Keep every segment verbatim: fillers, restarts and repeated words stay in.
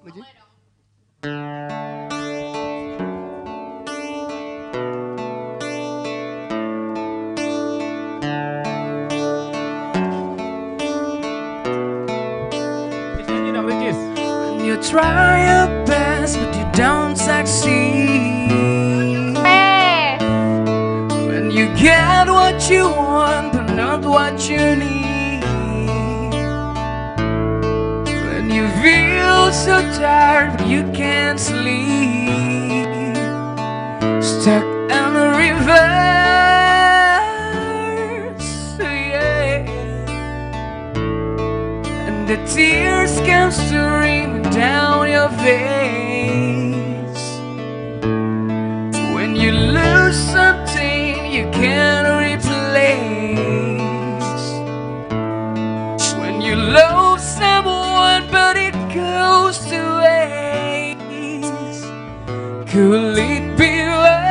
Lucu. Kisahnya dong, Kis. You try your best but you don't succeed. When you get what you want but not what you need. When you feel so tired but you can't sleep. Stuck in the reverse, yeah. And the tears come streaming down your face. When you lose something you can't replace. When you love someone but it goes to waste. Could it be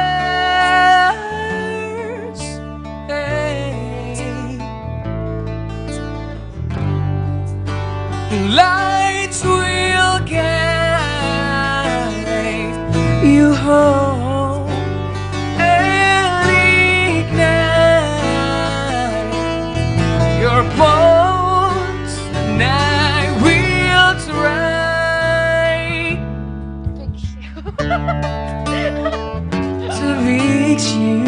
worse? Hey. Lights will guide you home and ignite your bones, and I will try to fix you.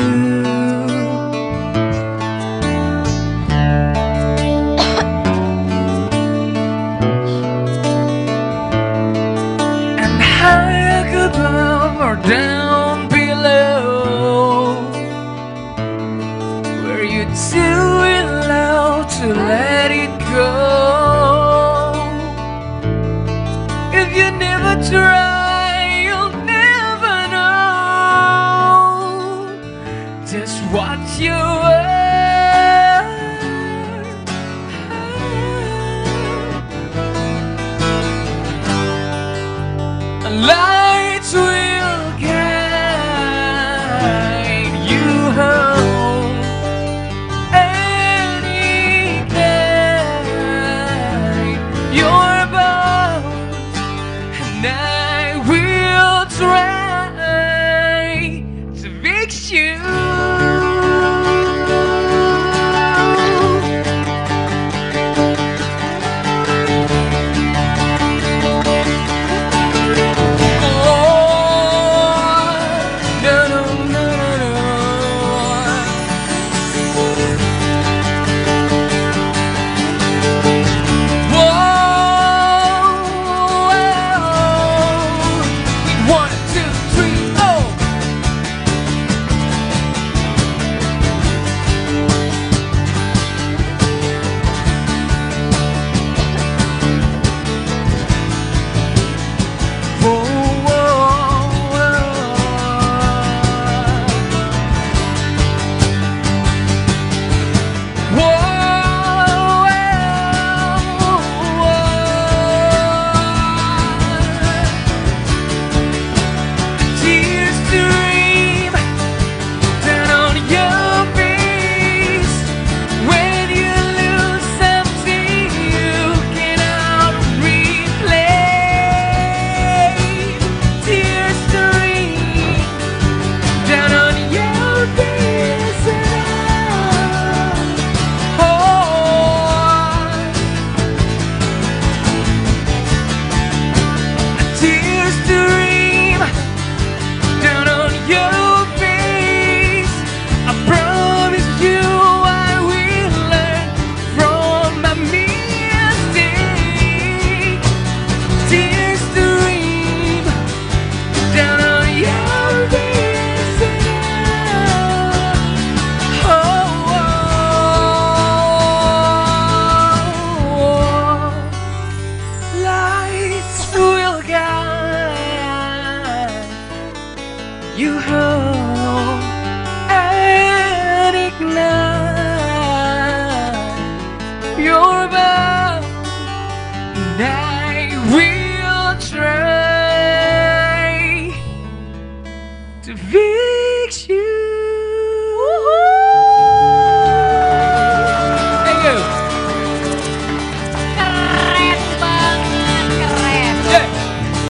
High above or down below, where you too in love to let it go. If you never try, you'll never know just what you are. Lights will guide you home and ignite your bones, and I will try to fix you. You home.